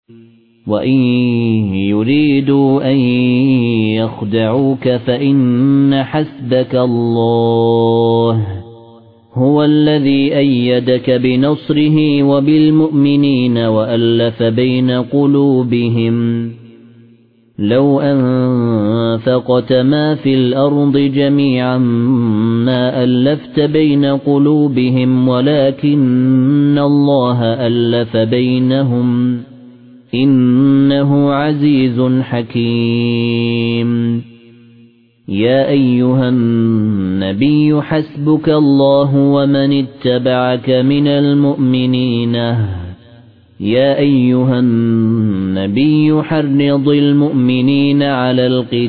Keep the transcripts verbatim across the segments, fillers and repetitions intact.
وَإِن يُرِيدُوا أَن يَخْدَعُوكَ فَإِنَّ حَسْبَكَ اللَّهُ هُوَ الَّذِي أَيَّدَكَ بِنَصْرِهِ وَبِالْمُؤْمِنِينَ وَأَلَّفَ بَيْنَ قُلُوبِهِمْ لَوْ أَنفَقْتَ مَا فِي الْأَرْضِ جَمِيعًا مَا أَلَّفْتَ بَيْنَ قُلُوبِهِمْ وَلَكِنَّ اللَّهَ أَلَّفَ بَيْنَهُمْ إِنَّهُ عَزِيزٌ حَكِيمٌ يَا أَيُّهَا النَّبِيُّ حَسْبُكَ اللَّهُ وَمَنِ اتَّبَعَكَ مِنَ الْمُؤْمِنِينَ يَا أَيُّهَا النَّبِيُّ حَرِّضِ الْمُؤْمِنِينَ عَلَى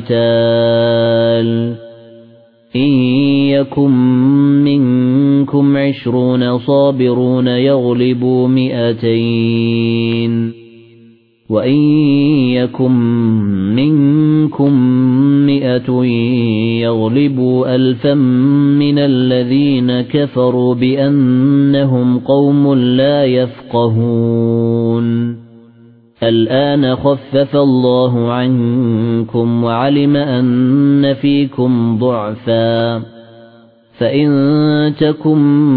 الْقِتَالِ إِن يَكُن مِّنكُمْ عِشْرُونَ صَابِرُونَ يَغْلِبُوا مِائَتَيْنِ وَإِن يَكُن مِّنكُم مِّائَةٌ يَغْلِبُوا أَلْفًا مِّنَ الَّذِينَ كَفَرُوا بِأَنَّهُمْ قَوْمٌ لَّا يَفْقَهُونَ الْآنَ خَفَّفَ اللَّهُ عَنكُمْ وَعَلِمَ أَنَّ فِيكُمْ ضَعْفًا فَإِن تَكُن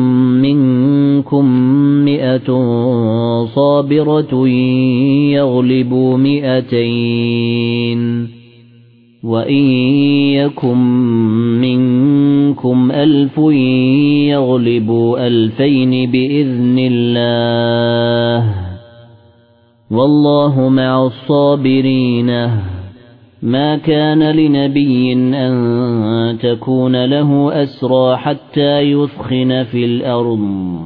مِّنكُم مِّائَةٌ صَابِرَةٌ يَغْلِبُوا مِائَتَيْنِ وَإِن يَكُن مِّنكُمْ أَلْفٌ يَغْلِبُوا أَلْفَيْنِ بِإِذْنِ اللَّهِ وَاللَّهُ مَعَ الصَّابِرِينَ مَا كَانَ لِنَبِيٍّ أَن تَكُونَ لَهُ أَسْرَىٰ حَتَّى يُثْخِنَ فِي الْأَرْضِ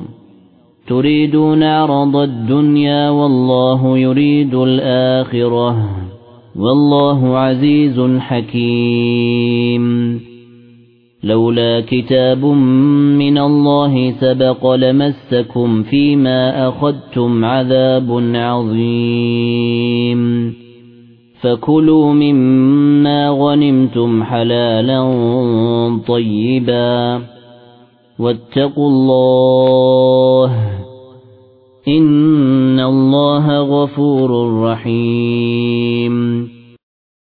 تُرِيدُونَ عَرَضَ الدُّنْيَا وَاللَّهُ يُرِيدُ الْآخِرَةَ وَاللَّهُ عَزِيزٌ حَكِيمٌ لَوْلَا كِتَابٌ مِّنَ اللَّهِ سَبَقَ لَمَسَّكُمْ فِيمَا أَخَذْتُمْ عَذَابٌ عَظِيمٌ فَكُلُوا مِمَّا غَنِمْتُمْ حَلَالًا طَيِّبًا وَاتَّقُوا اللَّهَ إِنَّ اللَّهَ غَفُورٌ رَّحِيمٌ